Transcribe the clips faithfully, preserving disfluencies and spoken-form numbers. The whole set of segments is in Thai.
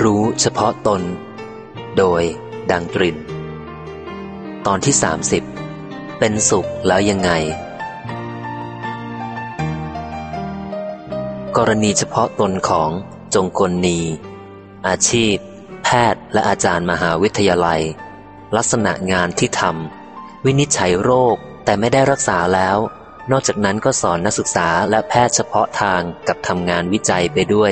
รู้เฉพาะตนโดยดังตรินตอนที่สามสิบเป็นสุขแล้วยังไงกรณีเฉพาะตนของจงกลนีอาชีพแพทย์และอาจารย์มหาวิทยาลัยลักษณะงานที่ทำวินิจฉัยโรคแต่ไม่ได้รักษาแล้วนอกจากนั้นก็สอนนักศึกษาและแพทย์เฉพาะทางกับทำงานวิจัยไปด้วย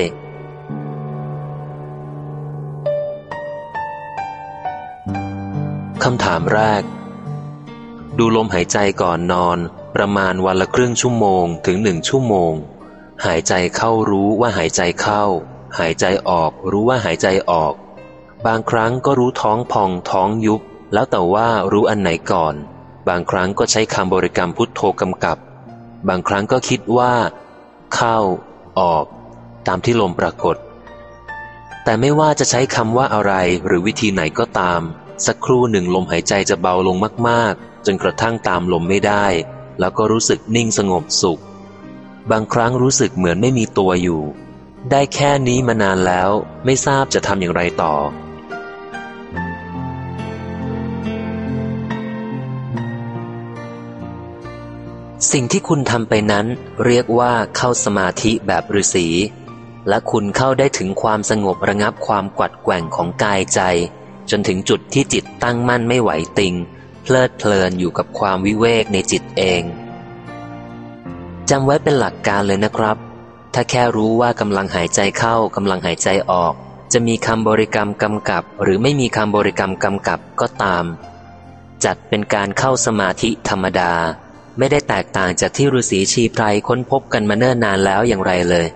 คำถามแรกดูลมหายใจก่อนนอนประมาณวันละครึ่งชั่วโมงถึงหนึ่งชั่วโมงหายใจเข้ารู้ว่าหายใจเข้าหายใจออกรู้ว่าหายใจออกบางครั้งก็รู้ท้องพองท้องยุบแล้วแต่ว่ารู้อันไหนก่อนบางครั้งก็ใช้คำบริกรรมพุทโธกำกับบางครั้งก็คิดว่าเข้าออกตามที่ลมปรากฏแต่ไม่ว่าจะใช้คำว่าอะไรหรือวิธีไหนก็ตามสักครู่หนึ่งลมหายใจจะเบาลงมากๆจนกระทั่งตามลมไม่ได้แล้วก็รู้สึกนิ่งสงบสุขบางครั้งรู้สึกเหมือนไม่มีตัวอยู่ได้แค่นี้มานานแล้วไม่ทราบจะทำอย่างไรต่อสิ่งที่คุณทำไปนั้นเรียกว่าเข้าสมาธิแบบฤาษีและคุณเข้าได้ถึงความสงบระงับความกวัดแกว่งของกายใจจนถึงจุดที่จิตตั้งมั่นไม่ไหวติงเพลิดเพลินอยู่กับความวิเวกในจิตเองจำไว้เป็นหลักการเลยนะครับถ้าแค่รู้ว่ากำลังหายใจเข้ากำลังหายใจออกจะมีคำบริกรรมกำกับหรือไม่มีคำบริกรรมกำกับก็ตามจัดเป็นการเข้าสมาธิธรรมดาไม่ได้แตกต่างจากที่ฤาษีชีไพรค้นพบกันมาเนิ่นนานแล้วอย่างไรเลย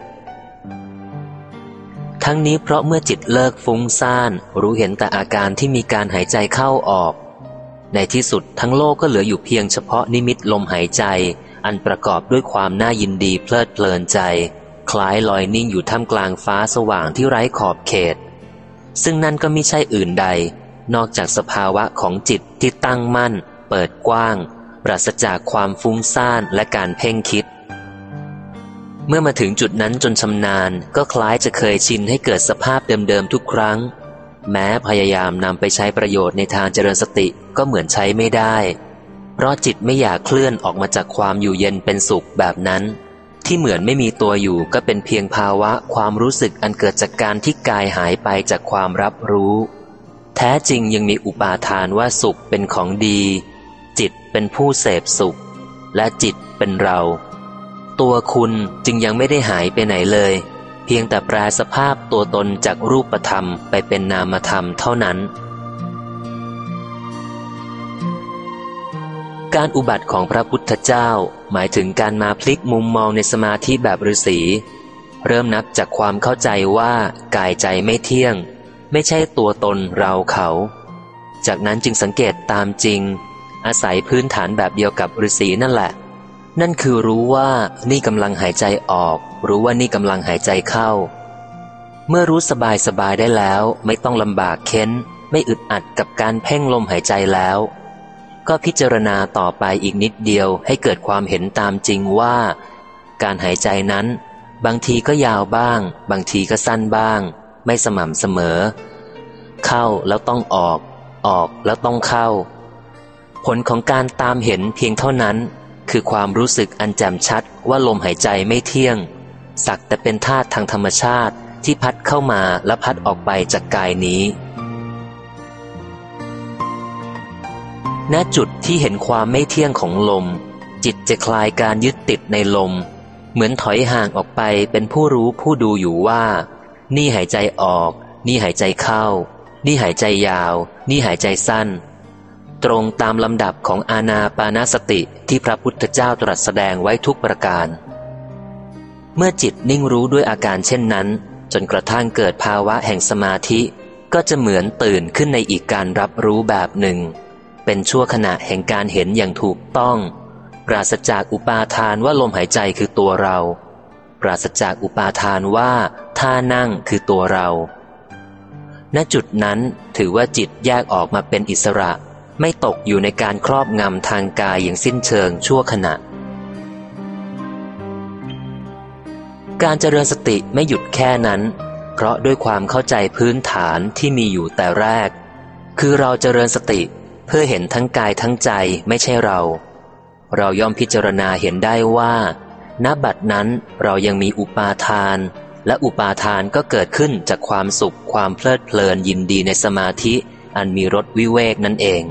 ทั้งนี้เพราะเมื่อจิตเลิกฟุ้งซ่านรู้เห็นแต่อาการที่มีการหายใจเข้าออกในที่สุดทั้งโลกก็เหลืออยู่เพียงเฉพาะนิมิตลมหายใจอันประกอบด้วยความน่ายินดีเพลิดเพลินใจคล้ายลอยนิ่งอยู่ท่ามกลางฟ้าสว่างที่ไร้ขอบเขตซึ่งนั่นก็มิใช่อื่นใดนอกจากสภาวะของจิตที่ตั้งมั่นเปิดกว้างปราศจากความฟุ้งซ่านและการเพ่งคิดเมื่อมาถึงจุดนั้นจนชำนาญก็คล้ายจะเคยชินให้เกิดสภาพเดิมๆทุกครั้งแม้พยายามนำไปใช้ประโยชน์ในทางเจริญสติก็เหมือนใช้ไม่ได้เพราะจิตไม่อยากเคลื่อนออกมาจากความอยู่เย็นเป็นสุขแบบนั้นที่เหมือนไม่มีตัวอยู่ก็เป็นเพียงภาวะความรู้สึกอันเกิดจากการที่กายหายไปจากความรับรู้แท้จริงยังมีอุปาทานว่าสุขเป็นของดีจิตเป็นผู้เสพสุขและจิตเป็นเราตัวคุณจึงยังไม่ได้หายไปไหนเลยเพียงแต่แปลสภาพตัวตนจากรูปธรรมไปเป็นนามธรรมเท่านั้นการอุบัติของพระพุทธเจ้าหมายถึงการมาพลิกมุมมองในสมาธิแบบฤาษีเริ่มนับจากความเข้าใจว่ากายใจไม่เที่ยงไม่ใช่ตัวตนเราเขาจากนั้นจึงสังเกตตามจริงอาศัยพื้นฐานแบบเดียวกับฤาษีนั่นแหละนั่นคือรู้ว่านี่กำลังหายใจออกรู้ว่านี่กำลังหายใจเข้าเมื่อรู้สบายสบายได้แล้วไม่ต้องลำบากเค้นไม่อึดอัดกับการเพ่งลมหายใจแล้วก็พิจารณาต่อไปอีกนิดเดียวให้เกิดความเห็นตามจริงว่าการหายใจนั้นบางทีก็ยาวบ้างบางทีก็สั้นบ้างไม่สม่ำเสมอเข้าแล้วต้องออกออกแล้วต้องเข้าผลของการตามเห็นเพียงเท่านั้นคือความรู้สึกอันแจ่มชัดว่าลมหายใจไม่เที่ยงสักแต่เป็นธาตุทางธรรมชาติที่พัดเข้ามาและพัดออกไปจากกายนี้ณจุดที่เห็นความไม่เที่ยงของลมจิตจะคลายการยึดติดในลมเหมือนถอยห่างออกไปเป็นผู้รู้ผู้ดูอยู่ว่านี่หายใจออกนี่หายใจเข้านี่หายใจยาวนี่หายใจสั้นตรงตามลำดับของอานาปานสติที่พระพุทธเจ้าตรัสแสดงไว้ทุกประการเมื่อจิตนิ่งรู้ด้วยอาการเช่นนั้นจนกระทั่งเกิดภาวะแห่งสมาธิก็จะเหมือนตื่นขึ้นในอีกการรับรู้แบบหนึ่งเป็นชั่วขณะแห่งการเห็นอย่างถูกต้องปราศจากอุปาทานว่าลมหายใจคือตัวเราปราศจากอุปาทานว่าท่านั่งคือตัวเราณจุดนั้นถือว่าจิตแยกออกมาเป็นอิสระไม่ตกอยู่ในการครอบงำทางกายอย่างสิ้นเชิงชั่วขณะการเจริญสติไม่หยุดแค่นั้นเพราะด้วยความเข้าใจพื้นฐานที่มีอยู่แต่แรกคือเราเจริญสติเพื่อเห็นทั้งกายทั้งใจไม่ใช่เราเราย่อมพิจารณาเห็นได้ว่าณบัดนั้นเรายังมีอุปาทานและอุปาทานก็เกิดขึ้นจากความสุขความเพลิดเพลินยินดีในสมาธิอันมีรสวิเวกนั่นเอง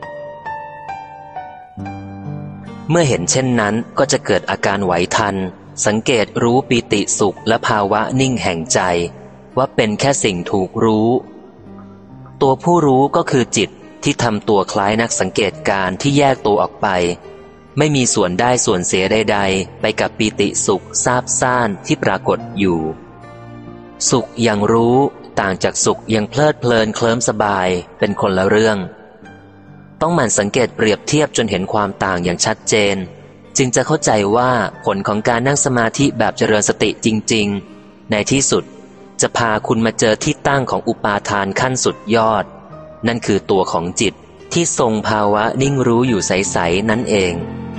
เมื่อเห็นเช่นนั้นก็จะเกิดอาการไหวทันสังเกตรู้ปิติสุขและภาวะนิ่งแห่งใจว่าเป็นแค่สิ่งถูกรู้ตัวผู้รู้ก็คือจิตที่ทำตัวคล้ายนักสังเกตการที่แยกตัวออกไปไม่มีส่วนได้ส่วนเสียใดๆไปกับปิติสุขซาบซ่านที่ปรากฏอยู่สุขอย่างรู้ต่างจากสุขอย่างเพลิดเพลินเคลิ้มสบายเป็นคนละเรื่องต้องหมั่นสังเกตเปรียบเทียบจนเห็นความต่างอย่างชัดเจนจึงจะเข้าใจว่าผลของการนั่งสมาธิแบบเจริญสติจริงๆในที่สุดจะพาคุณมาเจอที่ตั้งของอุปาทานขั้นสุดยอดนั่นคือตัวของจิตที่ทรงภาวะนิ่งรู้อยู่ใสๆนั่นเอง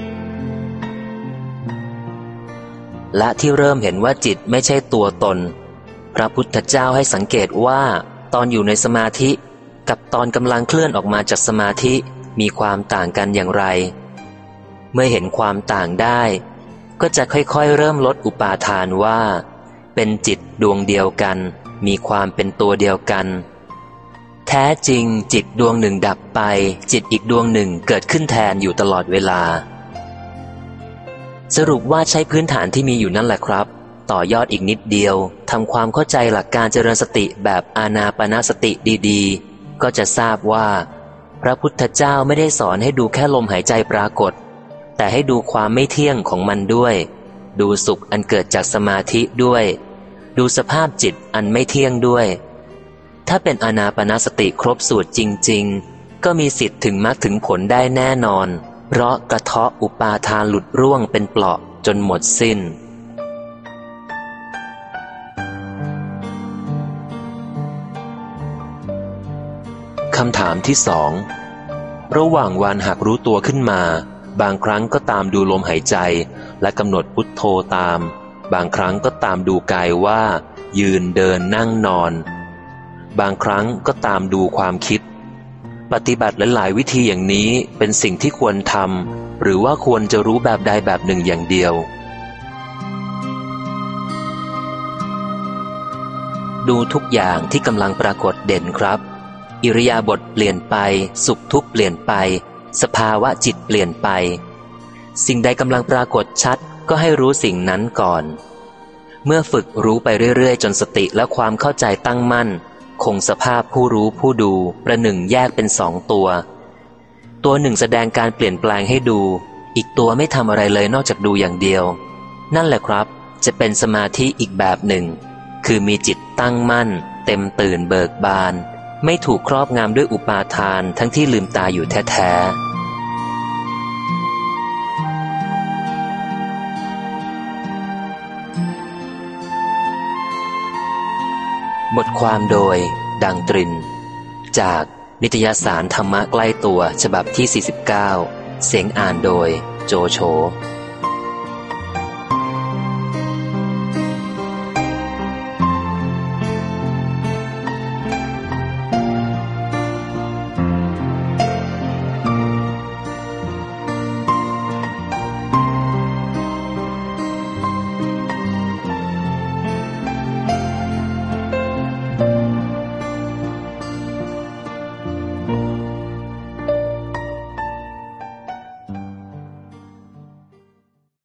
และที่เริ่มเห็นว่าจิตไม่ใช่ตัวตนพระพุทธเจ้าให้สังเกตว่าตอนอยู่ในสมาธิกับตอนกำลังเคลื่อนออกมาจากสมาธิมีความต่างกันอย่างไรเมื่อเห็นความต่างได้ก็จะค่อยๆเริ่มลดอุปาทานว่าเป็นจิตดวงเดียวกันมีความเป็นตัวเดียวกันแท้จริงจิตดวงหนึ่งดับไปจิตอีกดวงหนึ่งเกิดขึ้นแทนอยู่ตลอดเวลาสรุปว่าใช้พื้นฐานที่มีอยู่นั่นแหละครับต่อยอดอีกนิดเดียวทำความเข้าใจหลักการเจริญสติแบบอานาปานสติดีๆก็จะทราบว่าพระพุทธเจ้าไม่ได้สอนให้ดูแค่ลมหายใจปรากฏแต่ให้ดูความไม่เที่ยงของมันด้วยดูสุขอันเกิดจากสมาธิด้วยดูสภาพจิตอันไม่เที่ยงด้วยถ้าเป็นอานาปานสติครบสูตรจริงๆก็มีสิทธิ์ถึงมรรคถึงผลได้แน่นอนเพราะกระเทาะอุปาทานหลุดร่วงเป็นเปลาะจนหมดสิ้นคำถามที่สองระหว่างวันหากรู้ตัวขึ้นมาบางครั้งก็ตามดูลมหายใจและกำหนดพุทโธตามบางครั้งก็ตามดูกายว่ายืนเดินนั่งนอนบางครั้งก็ตามดูความคิดปฏิบัติหลายๆวิธีอย่างนี้เป็นสิ่งที่ควรทำหรือว่าควรจะรู้แบบใดแบบหนึ่งอย่างเดียวดูทุกอย่างที่กำลังปรากฏเด่นครับอิริยาบถเปลี่ยนไปสุขทุกข์เปลี่ยนไปสภาวะจิตเปลี่ยนไปสิ่งใดกำลังปรากฏชัดก็ให้รู้สิ่งนั้นก่อนเมื่อฝึกรู้ไปเรื่อยๆจนสติและความเข้าใจตั้งมั่นคงสภาพผู้รู้ผู้ดูประหนึ่งแยกเป็นสองตัวตัวหนึ่งแสดงการเปลี่ยนแปลงให้ดูอีกตัวไม่ทำอะไรเลยนอกจากดูอย่างเดียวนั่นแหละครับจะเป็นสมาธิอีกแบบหนึ่งคือมีจิตตั้งมั่นเต็มตื่นเบิกบานไม่ถูกครอบงำด้วยอุปาทานทั้งที่ลืมตาอยู่แท้ๆบทความโดยดังตรินจากนิตยสารธรรมะใกล้ตัวฉบับที่สี่สิบเก้าเสียงอ่านโดยโจโฉ